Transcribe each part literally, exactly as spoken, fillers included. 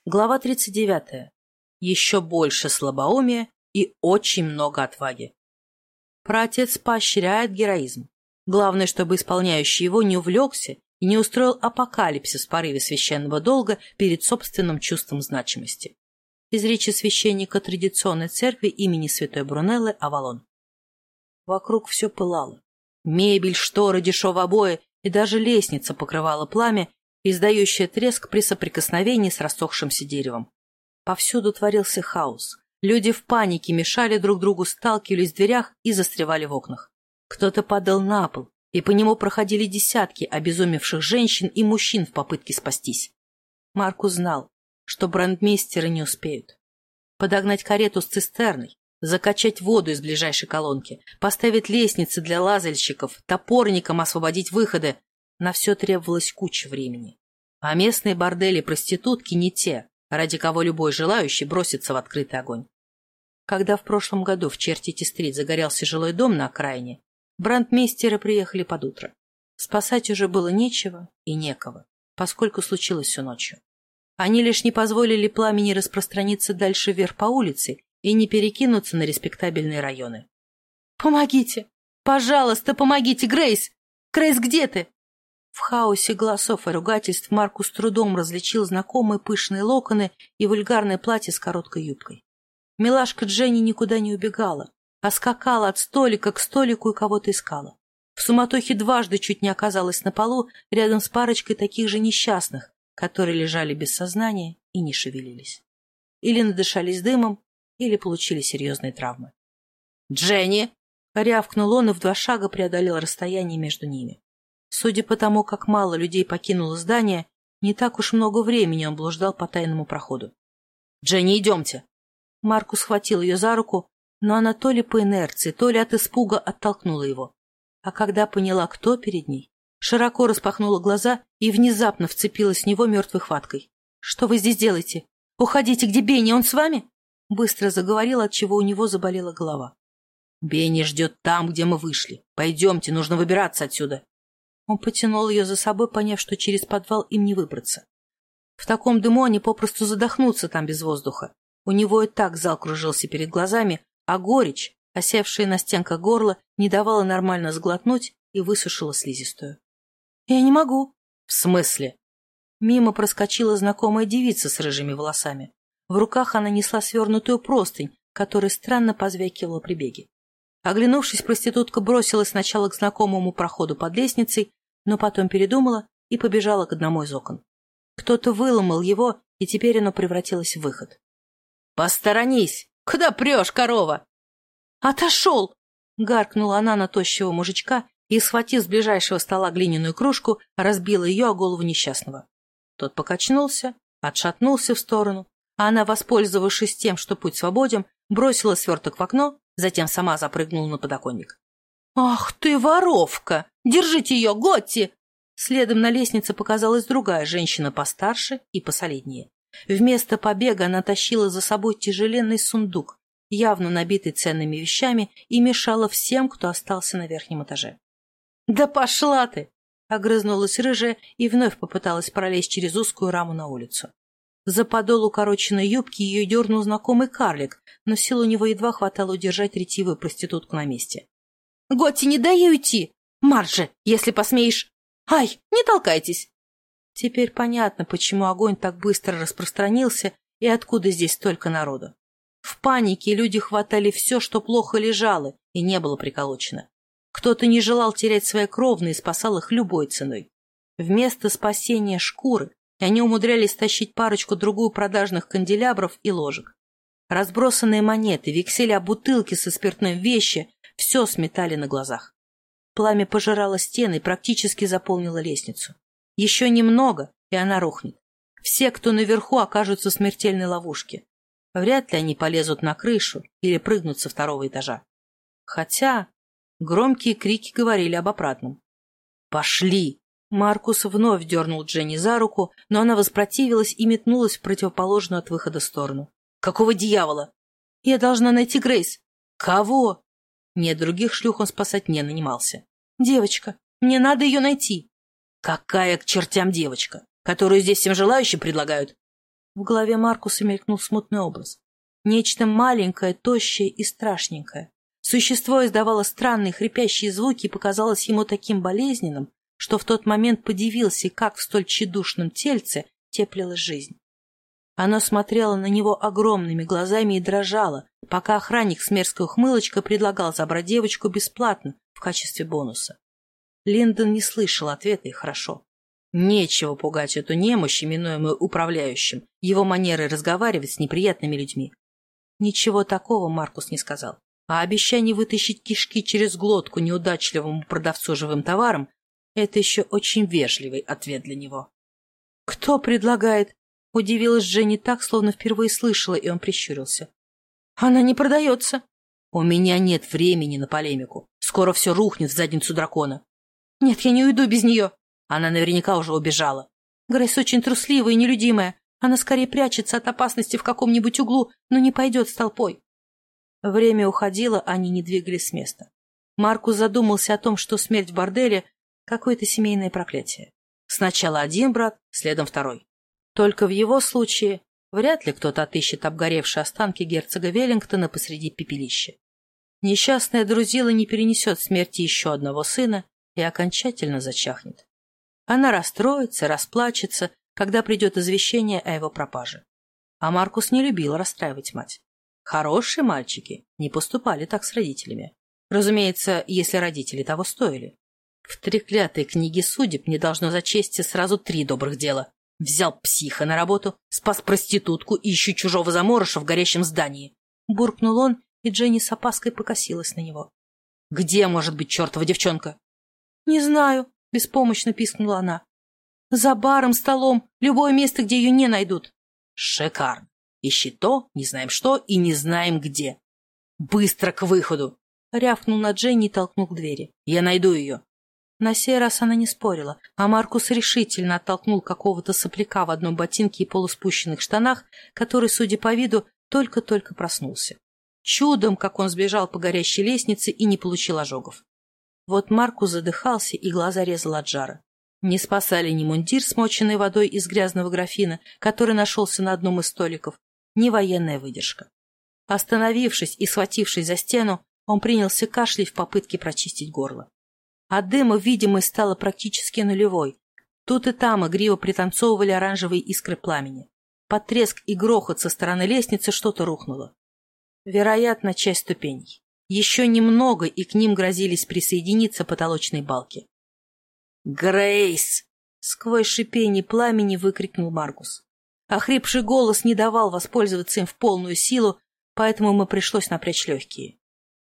Глава тридцать девятая. Еще больше слабоумия и очень много отваги. Праотец поощряет героизм. Главное, чтобы исполняющий его не увлекся и не устроил апокалипсис в порыве священного долга перед собственным чувством значимости. Из речи священника традиционной церкви имени святой Брунеллы Авалон. Вокруг все пылало. Мебель, шторы, дешевые обои и даже лестница покрывала пламя, издающее треск при соприкосновении с рассохшимся деревом. Повсюду творился хаос. Люди в панике мешали друг другу, сталкивались в дверях и застревали в окнах. Кто-то падал на пол, и по нему проходили десятки обезумевших женщин и мужчин в попытке спастись. Маркус знал, что брандмейстеры не успеют. Подогнать карету с цистерной, закачать воду из ближайшей колонки, поставить лестницы для лазальщиков, топорникам освободить выходы. На все требовалось куча времени. А местные бордели и проститутки не те, ради кого любой желающий бросится в открытый огонь. Когда в прошлом году в Чертити-стрит загорелся жилой дом на окраине, брандмейстеры приехали под утро. Спасать уже было нечего и некого, поскольку случилось все ночью. Они лишь не позволили пламени распространиться дальше вверх по улице и не перекинуться на респектабельные районы. «Помогите! Пожалуйста, помогите, Грейс! Грейс, где ты?» В хаосе голосов и ругательств Маркус с трудом различил знакомые пышные локоны и вульгарное платье с короткой юбкой. Милашка Дженни никуда не убегала, а скакала от столика к столику и кого-то искала. В суматохе дважды чуть не оказалась на полу рядом с парочкой таких же несчастных, которые лежали без сознания и не шевелились. Или надышались дымом, или получили серьезные травмы. «Дженни!» — рявкнул он и в два шага преодолел расстояние между ними. Судя по тому, как мало людей покинуло здание, не так уж много времени он блуждал по тайному проходу. «Дженни, идемте!» Маркус схватил ее за руку, но она то ли по инерции, то ли от испуга оттолкнула его. А когда поняла, кто перед ней, широко распахнула глаза и внезапно вцепилась в него мертвой хваткой. «Что вы здесь делаете? Уходите, где Бенни, он с вами?» Быстро заговорила, отчего у него заболела голова. «Бенни ждет там, где мы вышли. Пойдемте, нужно выбираться отсюда». Он потянул ее за собой, поняв, что через подвал им не выбраться. В таком дыму они попросту задохнутся там без воздуха. У него и так зал кружился перед глазами, а горечь, осевшая на стенках горла, не давала нормально сглотнуть и высушила слизистую. «Я не могу». «В смысле?» Мимо проскочила знакомая девица с рыжими волосами. В руках она несла свернутую простынь, которая странно позвякивала при беге. Оглянувшись, проститутка бросилась сначала к знакомому проходу под лестницей, но потом передумала и побежала к одному из окон. Кто-то выломал его, и теперь оно превратилось в выход. «Посторонись! Куда прешь, корова?» «Отошел!» — гаркнула она на тощего мужичка и, схватив с ближайшего стола глиняную кружку, разбила ее о голову несчастного. Тот покачнулся, отшатнулся в сторону, а она, воспользовавшись тем, что путь свободен, бросила сверток в окно, затем сама запрыгнула на подоконник. «Ах ты, воровка! Держите ее, Готти!» Следом на лестнице показалась другая женщина постарше и посолиднее. Вместо побега она тащила за собой тяжеленный сундук, явно набитый ценными вещами, и мешала всем, кто остался на верхнем этаже. «Да пошла ты!» — огрызнулась рыжая и вновь попыталась пролезть через узкую раму на улицу. За подол укороченной юбки ее дернул знакомый карлик, но сил у него едва хватало удержать ретивую проститутку на месте. «Готти, не дай ей уйти! Марджи, если посмеешь! Ай, не толкайтесь!» Теперь понятно, почему огонь так быстро распространился и откуда здесь столько народу. В панике люди хватали все, что плохо лежало и не было приколочено. Кто-то не желал терять свои кровные и спасал их любой ценой. Вместо спасения шкуры они умудрялись тащить парочку-другую продажных канделябров и ложек. Разбросанные монеты, векселя, бутылки со спиртным, вещи — все сметали на глазах. Пламя пожирало стены и практически заполнило лестницу. Еще немного, и она рухнет. Все, кто наверху, окажутся в смертельной ловушке. Вряд ли они полезут на крышу или прыгнут со второго этажа. Хотя громкие крики говорили об обратном. «Пошли!» Маркус вновь дернул Дженни за руку, но она воспротивилась и метнулась в противоположную от выхода сторону. «Какого дьявола?» «Я должна найти Грейс». «Кого?» Нет, других шлюх он спасать не нанимался. «Девочка, мне надо ее найти». «Какая к чертям девочка, которую здесь всем желающим предлагают?» В голове Маркуса мелькнул смутный образ. Нечто маленькое, тощее и страшненькое. Существо издавало странные хрипящие звуки и показалось ему таким болезненным, что в тот момент подивился, как в столь тщедушном тельце теплилась жизнь. Оно смотрело на него огромными глазами и дрожало, пока охранник с мерзкой ухмылочкой предлагал забрать девочку бесплатно в качестве бонуса. Линдон не слышал ответа, и хорошо. Нечего пугать эту немощь, именуемую управляющим, его манерой разговаривать с неприятными людьми. Ничего такого Маркус не сказал, а обещание вытащить кишки через глотку неудачливому продавцу живым товаром — это еще очень вежливый ответ для него. «Кто предлагает?» — удивилась Дженни так, словно впервые слышала, и он прищурился. «Она не продается». «У меня нет времени на полемику. Скоро все рухнет в задницу дракона». «Нет, я не уйду без нее». Она наверняка уже убежала. Грейс очень трусливая и нелюдимая. Она скорее прячется от опасности в каком-нибудь углу, но не пойдет с толпой. Время уходило, они не двигались с места. Маркус задумался о том, что смерть в борделе — какое-то семейное проклятие. Сначала один брат, следом второй. Только в его случае вряд ли кто-то отыщет обгоревшие останки герцога Веллингтона посреди пепелища. Несчастная Друзила не перенесет смерти еще одного сына и окончательно зачахнет. Она расстроится, расплачется, когда придет извещение о его пропаже. А Маркус не любил расстраивать мать. Хорошие мальчики не поступали так с родителями. Разумеется, если родители того стоили. В треклятой книге судеб не должно зачесть сразу три добрых дела. Взял психа на работу, спас проститутку и еще чужого заморыша в горящем здании. Буркнул он, и Дженни с опаской покосилась на него. «Где может быть чертова девчонка?» «Не знаю», — беспомощно пискнула она. «За баром, столом, любое место, где ее не найдут». «Шикарно. Ищи то, не знаем что и не знаем где. Быстро к выходу!» Рявкнул на Дженни и толкнул к двери. «Я найду ее». На сей раз она не спорила, а Маркус решительно оттолкнул какого-то сопляка в одном ботинке и полуспущенных штанах, который, судя по виду, только-только проснулся. Чудом, как он сбежал по горящей лестнице и не получил ожогов. Вот Маркус задыхался, и глаза резал от жара. Не спасали ни мундир, смоченный водой из грязного графина, который нашелся на одном из столиков, ни военная выдержка. Остановившись и схватившись за стену, он принялся кашлять в попытке прочистить горло. От дыма видимость стала практически нулевой. Тут и там игриво пританцовывали оранжевые искры пламени. Под треск и грохот со стороны лестницы что-то рухнуло. Вероятно, часть ступеней. Еще немного, и к ним грозились присоединиться потолочные балки. «Грейс!» — сквозь шипение пламени выкрикнул Маркус. Охрипший голос не давал воспользоваться им в полную силу, поэтому ему пришлось напрячь легкие.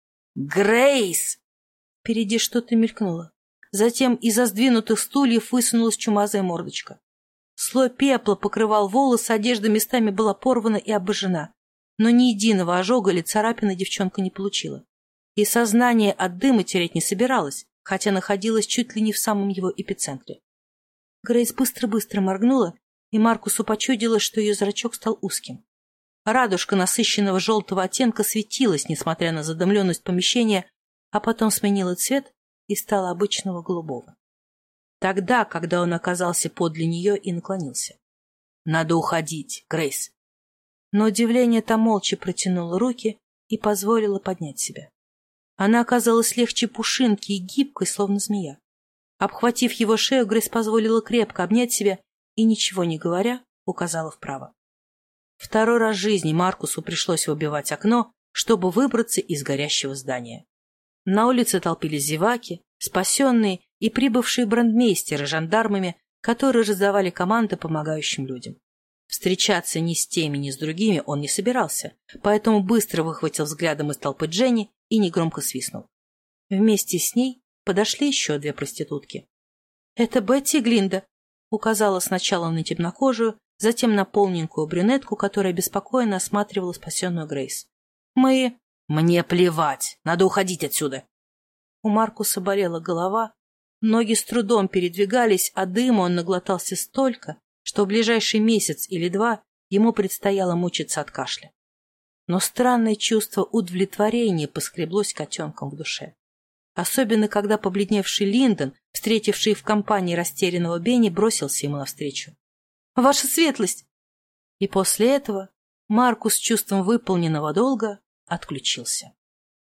«Грейс!» Впереди что-то мелькнуло. Затем из-за сдвинутых стульев высунулась чумазая мордочка. Слой пепла покрывал волосы, одежда местами была порвана и обожжена. Но ни единого ожога или царапины девчонка не получила. И сознание от дыма терять не собиралась, хотя находилась чуть ли не в самом его эпицентре. Грейс быстро-быстро моргнула, и Маркусу почудилось, что ее зрачок стал узким. Радужка насыщенного желтого оттенка светилась, несмотря на задымленность помещения, а потом сменила цвет и стала обычного голубого. Тогда, когда он оказался подле нее и наклонился. «Надо уходить, Грейс». Но удивление та молча протянула руки и позволила поднять себя. Она оказалась легче пушинки и гибкой, словно змея. Обхватив его шею, Грейс позволила крепко обнять себя и, ничего не говоря, указала вправо. Второй раз в жизни Маркусу пришлось выбивать окно, чтобы выбраться из горящего здания. На улице толпились зеваки, спасенные и прибывшие брандмейстеры жандармами, которые раздавали команды помогающим людям. Встречаться ни с теми, ни с другими он не собирался, поэтому быстро выхватил взглядом из толпы Дженни и негромко свистнул. Вместе с ней подошли еще две проститутки. — Это Бетти и Глинда, — указала сначала на темнокожую, затем на полненькую брюнетку, которая беспокойно осматривала спасенную Грейс. — Мы... — Мне плевать, надо уходить отсюда. У Маркуса болела голова, ноги с трудом передвигались, а дыма он наглотался столько, что в ближайший месяц или два ему предстояло мучиться от кашля. Но странное чувство удовлетворения поскреблось котенком в душе. Особенно, когда побледневший Линдон, встретивший в компании растерянного Бенни, бросился ему навстречу. — Ваша светлость! И после этого Маркус с чувством выполненного долга отключился.